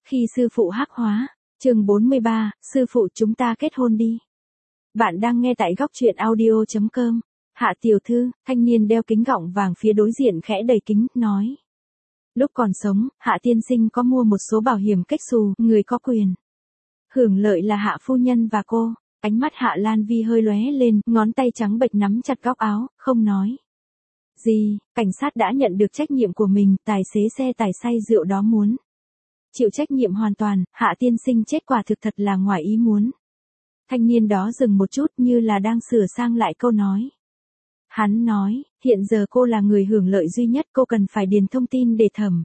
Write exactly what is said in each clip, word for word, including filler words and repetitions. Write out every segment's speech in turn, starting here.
Khi sư phụ hắc hóa, chương bốn mươi ba, sư phụ chúng ta kết hôn đi. Bạn đang nghe tại góc truyện audio chấm com. Hạ tiểu thư, thanh niên đeo kính gọng vàng phía đối diện khẽ đẩy kính, nói. Lúc còn sống, Hạ tiên sinh có mua một số bảo hiểm cách xù, người có quyền hưởng lợi là Hạ phu nhân và cô. Ánh mắt Hạ Lan Vi hơi lóe lên, ngón tay trắng bệch nắm chặt góc áo, không nói gì. Cảnh sát đã nhận được trách nhiệm của mình, tài xế xe tải say rượu đó muốn chịu trách nhiệm hoàn toàn. Hạ tiên sinh chết quả thực thật là ngoài ý muốn. Thanh niên đó dừng một chút như là đang sửa sang lại câu nói. Hắn nói, hiện giờ cô là người hưởng lợi duy nhất, cô cần phải điền thông tin để thẩm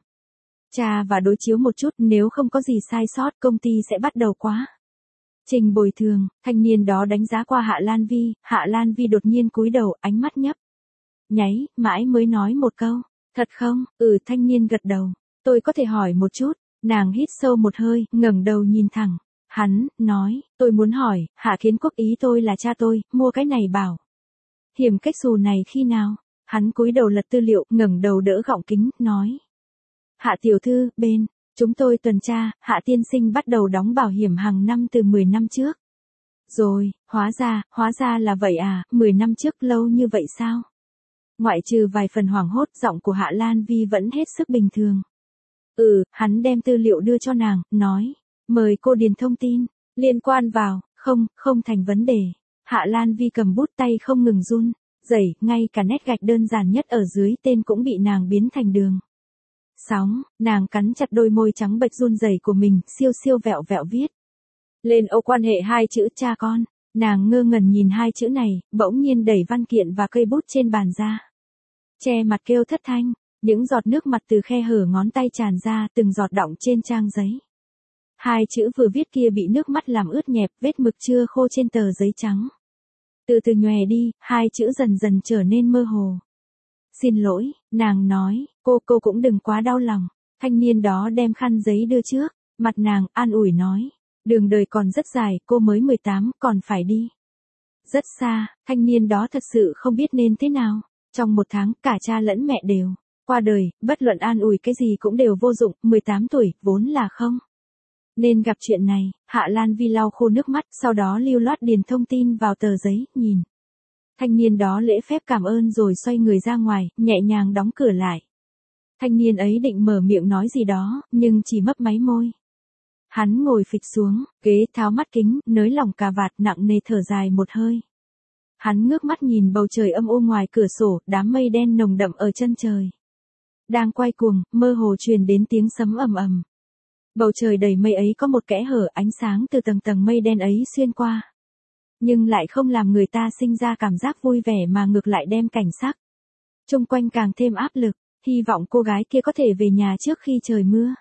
tra và đối chiếu một chút, nếu không có gì sai sót công ty sẽ bắt đầu quá trình bồi thường. Thanh niên đó đánh giá qua Hạ Lan Vi, Hạ Lan Vi đột nhiên cúi đầu, ánh mắt nhấp nháy, mãi mới nói một câu, thật không? Ừ, thanh niên gật đầu. Tôi có thể hỏi một chút. Nàng hít sâu một hơi, ngẩng đầu nhìn thẳng hắn, nói, tôi muốn hỏi, Hạ Kiến Quốc ý tôi là cha tôi, mua cái này bảo hiểm cách xù này khi nào? Hắn cúi đầu lật tư liệu, ngẩng đầu đỡ gọng kính, nói. Hạ tiểu thư, bên chúng tôi tuần tra, Hạ tiên sinh bắt đầu đóng bảo hiểm hàng năm từ mười năm trước. Rồi, hóa ra, hóa ra là vậy à, mười năm trước lâu như vậy sao? Ngoại trừ vài phần hoảng hốt, giọng của Hạ Lan Vi vẫn hết sức bình thường. Ừ, hắn đem tư liệu đưa cho nàng, nói, mời cô điền thông tin liên quan vào. Không, không thành vấn đề. Hạ Lan Vi cầm bút, tay không ngừng run rẩy, ngay cả nét gạch đơn giản nhất ở dưới tên cũng bị nàng biến thành đường sóng. Nàng cắn chặt đôi môi trắng bệch run rẩy của mình, siêu siêu vẹo vẹo viết lên ô quan hệ hai chữ cha con. Nàng ngơ ngẩn nhìn hai chữ này, bỗng nhiên đẩy văn kiện và cây bút trên bàn ra, che mặt kêu thất thanh. Những giọt nước mặt từ khe hở ngón tay tràn ra, từng giọt đọng trên trang giấy. Hai chữ vừa viết kia bị nước mắt làm ướt nhẹp, vết mực chưa khô trên tờ giấy trắng từ từ nhòe đi, hai chữ dần dần trở nên mơ hồ. Xin lỗi, nàng nói, cô cô cũng đừng quá đau lòng. Thanh niên đó đem khăn giấy đưa trước mặt nàng, an ủi nói, đường đời còn rất dài, cô mới mười tám, còn phải đi rất xa. Thanh niên đó thật sự không biết nên thế nào. Trong một tháng, cả cha lẫn mẹ đều qua đời, bất luận an ủi cái gì cũng đều vô dụng. Mười tám tuổi, vốn là không nên gặp chuyện này. Hạ Lan Vi lau khô nước mắt, sau đó lưu loát điền thông tin vào tờ giấy, nhìn thanh niên đó lễ phép cảm ơn rồi xoay người ra ngoài, nhẹ nhàng đóng cửa lại. Thanh niên ấy định mở miệng nói gì đó, nhưng chỉ mấp máy môi. Hắn ngồi phịch xuống ghế, tháo mắt kính, nới lỏng cà vạt, nặng nề thở dài một hơi. Hắn ngước mắt nhìn bầu trời âm u ngoài cửa sổ, đám mây đen nồng đậm ở chân trời đang quay cuồng, mơ hồ truyền đến tiếng sấm ầm ầm. Bầu trời đầy mây ấy có một kẽ hở, ánh sáng từ tầng tầng mây đen ấy xuyên qua, nhưng lại không làm người ta sinh ra cảm giác vui vẻ mà ngược lại đem cảnh sắc chung quanh càng thêm áp lực. Hy vọng cô gái kia có thể về nhà trước khi trời mưa,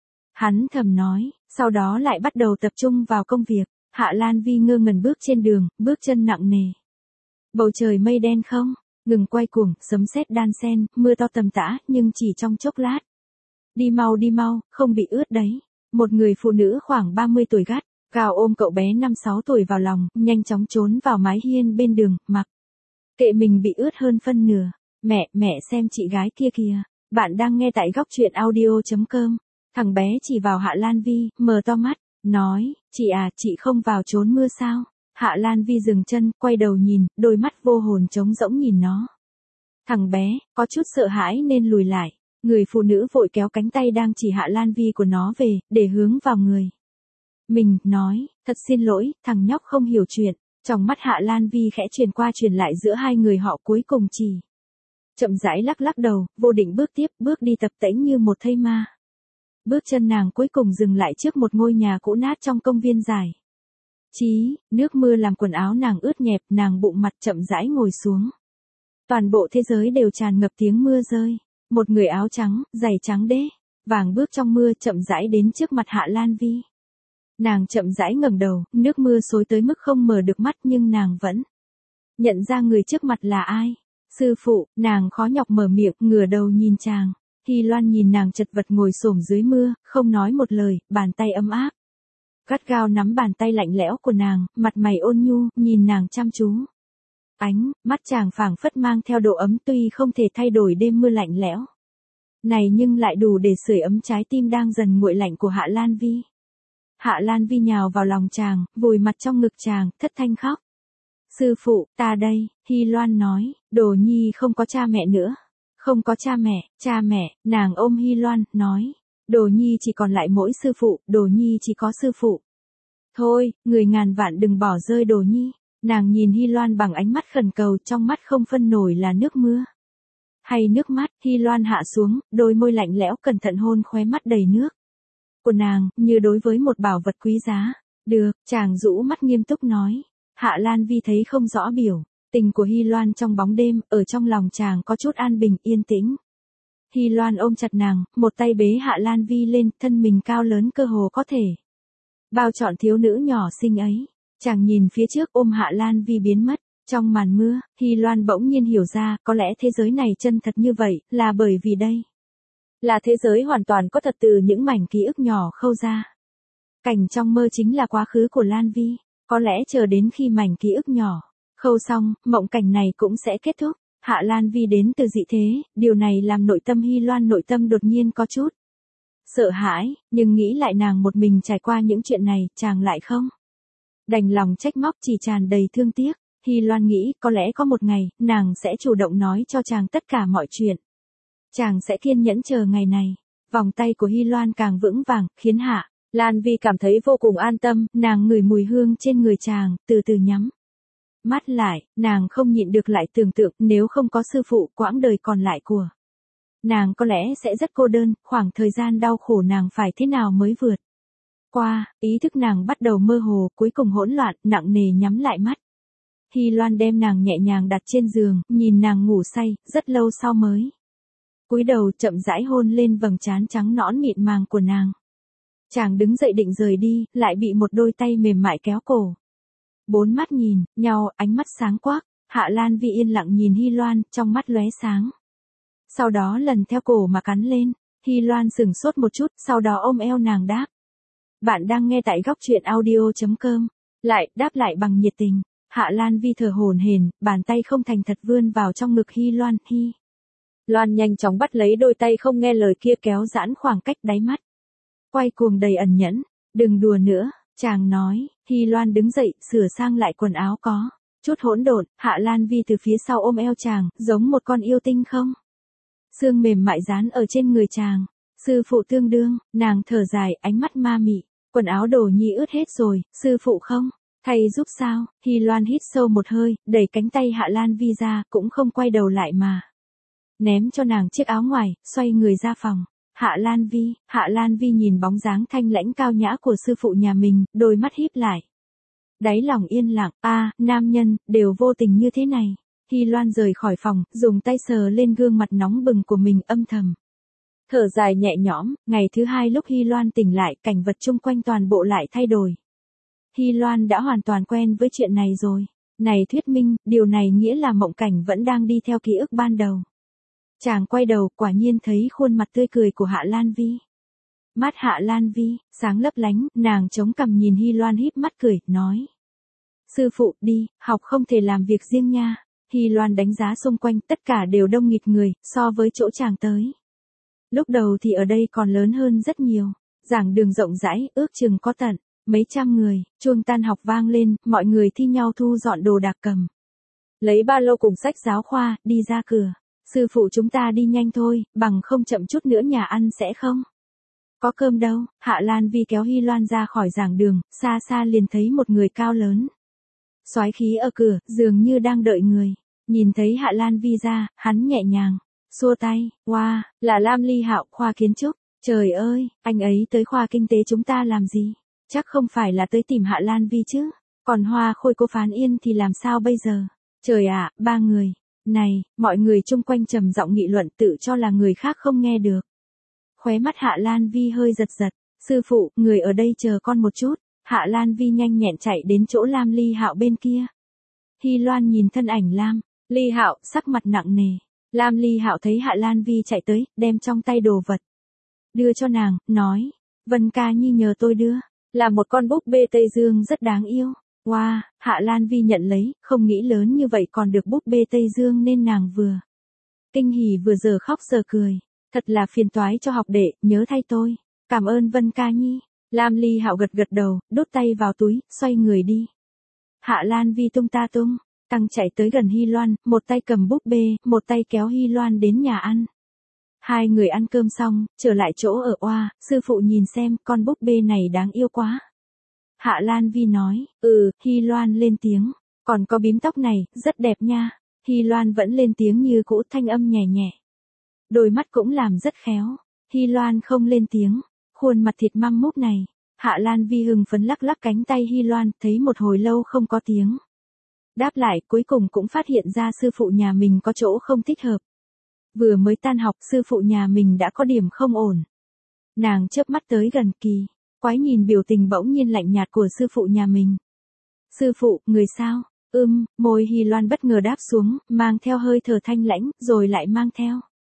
hắn thầm nói, sau đó lại bắt đầu tập trung vào công việc. Hạ Lan Vi ngơ ngẩn bước trên đường, bước chân nặng nề. Bầu trời mây đen không ngừng quay cuồng, sấm sét đan xen, mưa to tầm tã, nhưng chỉ trong chốc lát. Đi mau đi mau, không bị ướt đấy. Một người phụ nữ khoảng ba mươi tuổi gắt gào ôm cậu bé năm sáu tuổi vào lòng, nhanh chóng trốn vào mái hiên bên đường, mặc kệ mình bị ướt hơn phân nửa. Mẹ, mẹ xem chị gái kia kìa. Bạn đang nghe tại góc truyện audio chấm com. Thằng bé chỉ vào Hạ Lan Vi, mở to mắt, nói, chị à, chị không vào trốn mưa sao? Hạ Lan Vi dừng chân, quay đầu nhìn, đôi mắt vô hồn trống rỗng nhìn nó. Thằng bé, có chút sợ hãi nên lùi lại. Người phụ nữ vội kéo cánh tay đang chỉ Hạ Lan Vi của nó về, để hướng vào người mình, nói, thật xin lỗi, thằng nhóc không hiểu chuyện. Trong mắt Hạ Lan Vi khẽ chuyển qua chuyển lại giữa hai người họ, cuối cùng chỉ chậm rãi lắc lắc đầu, vô định bước tiếp, bước đi tập tễnh như một thây ma. Bước chân nàng cuối cùng dừng lại trước một ngôi nhà cũ nát trong công viên dài. Chí, nước mưa làm quần áo nàng ướt nhẹp, nàng bụng mặt chậm rãi ngồi xuống. Toàn bộ thế giới đều tràn ngập tiếng mưa rơi. Một người áo trắng, giày trắng đế vàng bước trong mưa chậm rãi đến trước mặt Hạ Lan Vi. Nàng chậm rãi ngẩng đầu, nước mưa xối tới mức không mở được mắt, nhưng nàng vẫn nhận ra người trước mặt là ai. Sư phụ. Nàng khó nhọc mở miệng, ngửa đầu nhìn chàng. Hy Loan nhìn nàng chật vật ngồi xổm dưới mưa, không nói một lời, bàn tay ấm áp gắt gao nắm bàn tay lạnh lẽo của nàng, mặt mày ôn nhu, nhìn nàng chăm chú. Ánh mắt chàng phảng phất mang theo độ ấm, tuy không thể thay đổi đêm mưa lạnh lẽo. Này nhưng lại đủ để sưởi ấm trái tim đang dần nguội lạnh của Hạ Lan Vi. Hạ Lan Vi nhào vào lòng chàng, vùi mặt trong ngực chàng, thất thanh khóc. Sư phụ, ta đây, Hy Loan nói, Đồ Nhi không có cha mẹ nữa. Không có cha mẹ, cha mẹ, nàng ôm Hy Loan, nói. Đồ Nhi chỉ còn lại mỗi sư phụ, Đồ Nhi chỉ có sư phụ. Thôi, người ngàn vạn đừng bỏ rơi Đồ Nhi. Nàng nhìn Hy Loan bằng ánh mắt khẩn cầu, trong mắt không phân nổi là nước mưa hay nước mắt. Hy Loan hạ xuống, đôi môi lạnh lẽo cẩn thận hôn khóe mắt đầy nước của nàng, như đối với một bảo vật quý giá. Được, chàng rũ mắt nghiêm túc nói. Hạ Lan Vi thấy không rõ biểu tình của Hy Loan trong bóng đêm, ở trong lòng chàng có chút an bình yên tĩnh. Hy Loan ôm chặt nàng, một tay bế Hạ Lan Vi lên, thân mình cao lớn cơ hồ có thể bao trọn thiếu nữ nhỏ xinh ấy. Chàng nhìn phía trước ôm Hạ Lan Vi biến mất. Trong màn mưa, Hy Loan bỗng nhiên hiểu ra, có lẽ thế giới này chân thật như vậy, là bởi vì đây là thế giới hoàn toàn có thật từ những mảnh ký ức nhỏ khâu ra. Cảnh trong mơ chính là quá khứ của Lan Vi, có lẽ chờ đến khi mảnh ký ức nhỏ khâu xong, mộng cảnh này cũng sẽ kết thúc. Hạ Lan Vi đến từ dị thế, điều này làm nội tâm Hy Loan nội tâm đột nhiên có chút sợ hãi, nhưng nghĩ lại nàng một mình trải qua những chuyện này, chàng lại không đành lòng trách móc, chỉ tràn đầy thương tiếc. Hy Loan nghĩ, có lẽ có một ngày, nàng sẽ chủ động nói cho chàng tất cả mọi chuyện. Chàng sẽ kiên nhẫn chờ ngày này. Vòng tay của Hy Loan càng vững vàng, khiến Hạ Lan Vi cảm thấy vô cùng an tâm, nàng ngửi mùi hương trên người chàng, từ từ nhắm mắt lại, nàng không nhịn được lại tưởng tượng, nếu không có sư phụ, quãng đời còn lại của nàng có lẽ sẽ rất cô đơn, khoảng thời gian đau khổ nàng phải thế nào mới vượt qua. Ý thức nàng bắt đầu mơ hồ, cuối cùng hỗn loạn, nặng nề nhắm lại mắt. Hy Loan đem nàng nhẹ nhàng đặt trên giường, nhìn nàng ngủ say, rất lâu sau mới cúi đầu chậm rãi hôn lên vầng trán trắng nõn mịn màng của nàng. Chàng đứng dậy định rời đi, lại bị một đôi tay mềm mại kéo cổ. Bốn mắt nhìn nhau, ánh mắt sáng quắc. Hạ Lan Vi yên lặng nhìn Hy Loan, trong mắt lóe sáng. Sau đó lần theo cổ mà cắn lên. Hy Loan sửng sốt một chút, sau đó ôm eo nàng đáp. Bạn đang nghe tại góc truyện audio chấm com. Lại, đáp lại bằng nhiệt tình. Hạ Lan Vi thở hổn hển, bàn tay không thành thật vươn vào trong ngực Hy Loan. Hy Loan nhanh chóng bắt lấy đôi tay không nghe lời kia, kéo giãn khoảng cách đáy mắt. Quay cuồng đầy ẩn nhẫn. Đừng đùa nữa, chàng nói. Hy Loan đứng dậy, sửa sang lại quần áo có chút hỗn độn. Hạ Lan Vi từ phía sau ôm eo chàng, giống một con yêu tinh không xương mềm mại dán ở trên người chàng. Sư phụ tương đương, nàng thở dài, ánh mắt ma mị. Quần áo Đồ Nhi ướt hết rồi, sư phụ không thay giúp sao? Hy Loan hít sâu một hơi, đẩy cánh tay Hạ Lan Vi ra, cũng không quay đầu lại mà ném cho nàng chiếc áo ngoài, xoay người ra phòng. Hạ Lan Vi, Hạ Lan Vi nhìn bóng dáng thanh lãnh cao nhã của sư phụ nhà mình, đôi mắt híp lại. Đáy lòng yên lặng, a, à, nam nhân, đều vô tình như thế này. Hy Loan rời khỏi phòng, dùng tay sờ lên gương mặt nóng bừng của mình, âm thầm thở dài nhẹ nhõm. Ngày thứ hai lúc Hy Loan tỉnh lại, cảnh vật chung quanh toàn bộ lại thay đổi. Hy Loan đã hoàn toàn quen với chuyện này rồi. Này thuyết minh, điều này nghĩa là mộng cảnh vẫn đang đi theo ký ức ban đầu. Chàng quay đầu, quả nhiên thấy khuôn mặt tươi cười của Hạ Lan Vi. Mắt Hạ Lan Vi sáng lấp lánh, nàng chống cằm nhìn Hy Loan híp mắt cười, nói. Sư phụ, đi, học không thể làm việc riêng nha. Hy Loan đánh giá xung quanh, tất cả đều đông nghịt người, so với chỗ chàng tới. Lúc đầu thì ở đây còn lớn hơn rất nhiều. Giảng đường rộng rãi, ước chừng có tận mấy trăm người. Chuông tan học vang lên, mọi người thi nhau thu dọn đồ đạc, cầm lấy ba lô cùng sách giáo khoa, đi ra cửa. Sư phụ, chúng ta đi nhanh thôi, bằng không chậm chút nữa nhà ăn sẽ không có cơm đâu. Hạ Lan Vi kéo Hy Loan ra khỏi giảng đường, xa xa liền thấy một người cao lớn soái khí ở cửa, dường như đang đợi người. Nhìn thấy Hạ Lan Vi ra, hắn nhẹ nhàng xua tay. Wow, là Lam Ly Hạo, khoa kiến trúc. Trời ơi, anh ấy tới khoa kinh tế chúng ta làm gì? Chắc không phải là tới tìm Hạ Lan Vi chứ? Còn Hoa Khôi cô Phán Yên thì làm sao bây giờ? Trời ạ, à, ba người này, mọi người chung quanh trầm giọng nghị luận, tự cho là người khác không nghe được. Khóe mắt Hạ Lan Vi hơi giật giật. Sư phụ, người ở đây chờ con một chút. Hạ Lan Vi nhanh nhẹn chạy đến chỗ Lam Ly Hạo bên kia. Hy Loan nhìn thân ảnh Lam Ly Hạo, sắc mặt nặng nề. Lam Ly Hạo thấy Hạ Lan Vi chạy tới, đem trong tay đồ vật đưa cho nàng, nói. Vân ca nhi nhờ tôi đưa, là một con búp bê Tây Dương rất đáng yêu. Wow, Hạ Lan Vi nhận lấy, không nghĩ lớn như vậy còn được búp bê Tây Dương nên nàng vừa kinh hỉ vừa giờ khóc giờ cười. Thật là phiền toái cho học đệ, nhớ thay tôi. Cảm ơn Vân ca nhi. Lam Ly Hạo gật gật đầu, đút tay vào túi, xoay người đi. Hạ Lan Vi tung ta tung, tăng chạy tới gần Hy Loan, một tay cầm búp bê, một tay kéo Hy Loan đến nhà ăn. Hai người ăn cơm xong, trở lại chỗ ở oa, sư phụ nhìn xem, con búp bê này đáng yêu quá. Hạ Lan Vi nói, ừ, Hy Loan lên tiếng, còn có bím tóc này, rất đẹp nha. Hy Loan vẫn lên tiếng như cũ, thanh âm nhẹ nhẹ. Đôi mắt cũng làm rất khéo. Hy Loan không lên tiếng, khuôn mặt thịt măm múp này. Hạ Lan Vi hưng phấn lắc lắc cánh tay Hy Loan, thấy một hồi lâu không có tiếng. Đáp lại, cuối cùng cũng phát hiện ra sư phụ nhà mình có chỗ không thích hợp. Vừa mới tan học, sư phụ nhà mình đã có điểm không ổn. Nàng chớp mắt tới gần kỳ, quái nhìn biểu tình bỗng nhiên lạnh nhạt của sư phụ nhà mình. Sư phụ, người sao? Ưm, môi Hy Loan bất ngờ đáp xuống, mang theo hơi thở thanh lãnh, rồi lại mang theo.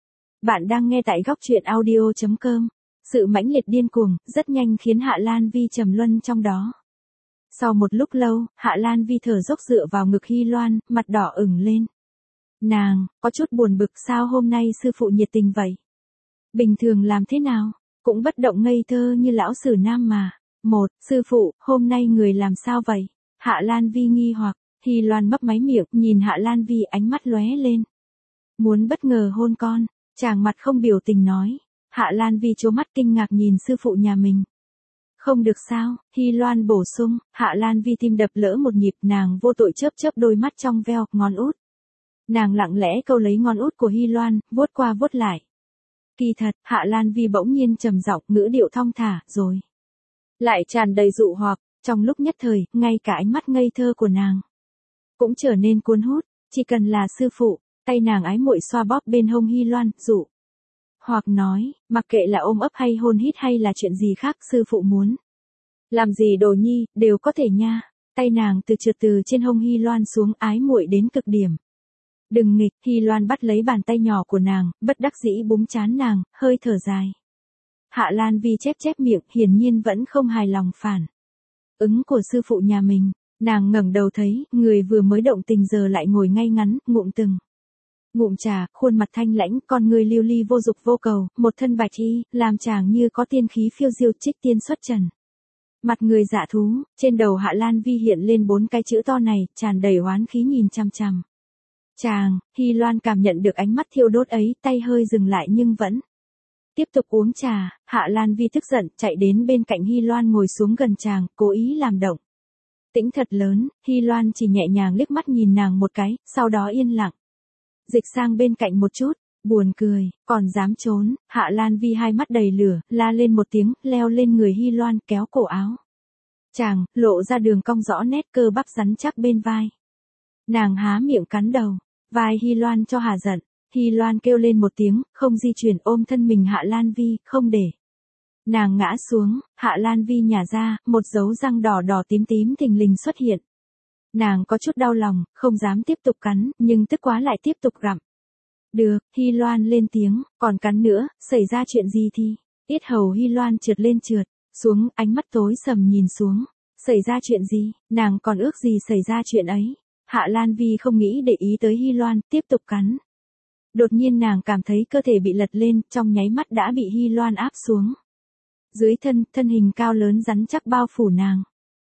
Bạn đang nghe tại góc truyện audio chấm com. Sự mãnh liệt điên cuồng, rất nhanh khiến Hạ Lan Vi trầm luân trong đó. Sau một lúc lâu, Hạ Lan Vi thở dốc dựa vào ngực Hy Loan, mặt đỏ ửng lên. Nàng, có chút buồn bực sao hôm nay sư phụ nhiệt tình vậy? Bình thường làm thế nào? Cũng bất động ngây thơ như lão sử nam mà. Một, sư phụ, hôm nay người làm sao vậy? Hạ Lan Vi nghi hoặc, Hy Loan mấp máy miệng, nhìn Hạ Lan Vi ánh mắt lóe lên. Muốn bất ngờ hôn con, chàng mặt không biểu tình nói. Hạ Lan Vi trố mắt kinh ngạc nhìn sư phụ nhà mình. Không được sao, Hy Loan bổ sung, Hạ Lan Vi tim đập lỡ một nhịp, nàng vô tội chớp chớp đôi mắt trong veo, ngón út. Nàng lặng lẽ câu lấy ngón út của Hy Loan, vuốt qua vuốt lại. Kỳ thật, Hạ Lan Vi bỗng nhiên trầm giọng, ngữ điệu thong thả, rồi. Lại tràn đầy dụ hoặc, trong lúc nhất thời, ngay cả ánh mắt ngây thơ của nàng cũng trở nên cuốn hút, chỉ cần là sư phụ, tay nàng ái muội xoa bóp bên hông Hy Loan, dụ. Hoặc nói, mặc kệ là ôm ấp hay hôn hít hay là chuyện gì khác sư phụ muốn. Làm gì đồ nhi, đều có thể nha. Tay nàng từ trượt từ trên hông Hy Loan xuống ái muội đến cực điểm. Đừng nghịch, Hy Loan bắt lấy bàn tay nhỏ của nàng, bất đắc dĩ búng chán nàng, hơi thở dài. Hạ Lan Vi chép chép miệng, hiển nhiên vẫn không hài lòng phản ứng của sư phụ nhà mình. Nàng ngẩng đầu thấy, người vừa mới động tình giờ lại ngồi ngay ngắn, ngụm từng ngụm trà, khuôn mặt thanh lãnh, con người lưu ly vô dục vô cầu, một thân bạch y, làm chàng như có tiên khí phiêu diêu, trích tiên xuất trần. Mặt người dạ thú, trên đầu Hạ Lan Vi hiện lên bốn cái chữ to này, tràn đầy oán khí nhìn chằm chằm. Chàng, Hy Loan cảm nhận được ánh mắt thiêu đốt ấy, tay hơi dừng lại nhưng vẫn tiếp tục uống trà. Hạ Lan Vi tức giận, chạy đến bên cạnh Hy Loan ngồi xuống gần chàng, cố ý làm động tĩnh thật lớn. Hy Loan chỉ nhẹ nhàng liếc mắt nhìn nàng một cái, sau đó yên lặng. Dịch sang bên cạnh một chút, buồn cười, còn dám trốn. Hạ Lan Vi hai mắt đầy lửa, la lên một tiếng, leo lên người Hy Loan, kéo cổ áo chàng, lộ ra đường cong rõ nét cơ bắp rắn chắc bên vai. Nàng há miệng cắn đầu, vai Hy Loan cho hà giận. Hy Loan kêu lên một tiếng, không di chuyển, ôm thân mình Hạ Lan Vi, không để nàng ngã xuống. Hạ Lan Vi nhả ra, một dấu răng đỏ đỏ tím tím thình lình xuất hiện. Nàng có chút đau lòng, không dám tiếp tục cắn, nhưng tức quá lại tiếp tục gặm. Được, Hy Loan lên tiếng, còn cắn nữa, xảy ra chuyện gì thì? Yết hầu Hy Loan trượt lên trượt xuống, ánh mắt tối sầm nhìn xuống. Xảy ra chuyện gì? Nàng còn ước gì xảy ra chuyện ấy? Hạ Lan Vi không nghĩ để ý tới Hy Loan, tiếp tục cắn. Đột nhiên nàng cảm thấy cơ thể bị lật lên, trong nháy mắt đã bị Hy Loan áp xuống. Dưới thân, thân hình cao lớn rắn chắc bao phủ nàng.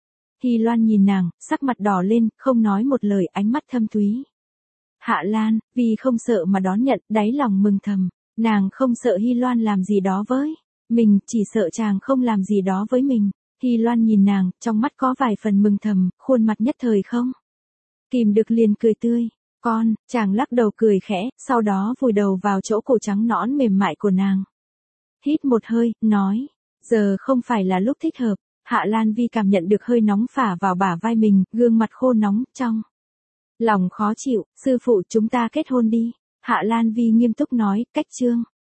Hy Loan nhìn nàng, sắc mặt đỏ lên, không nói một lời, ánh mắt thâm thúy. Hạ Lan, vì không sợ mà đón nhận, đáy lòng mừng thầm. Nàng không sợ Hy Loan làm gì đó với mình, chỉ sợ chàng không làm gì đó với mình. Hy Loan nhìn nàng, trong mắt có vài phần mừng thầm, khuôn mặt nhất thời không kìm được liền cười tươi. Con, chàng lắc đầu cười khẽ, sau đó vùi đầu vào chỗ cổ trắng nõn mềm mại của nàng. Hít một hơi, nói, giờ không phải là lúc thích hợp. Hạ Lan Vi cảm nhận được hơi nóng phả vào bả vai mình, gương mặt khô nóng, trong lòng khó chịu. Sư phụ, chúng ta kết hôn đi. Hạ Lan Vi nghiêm túc nói, cách chương.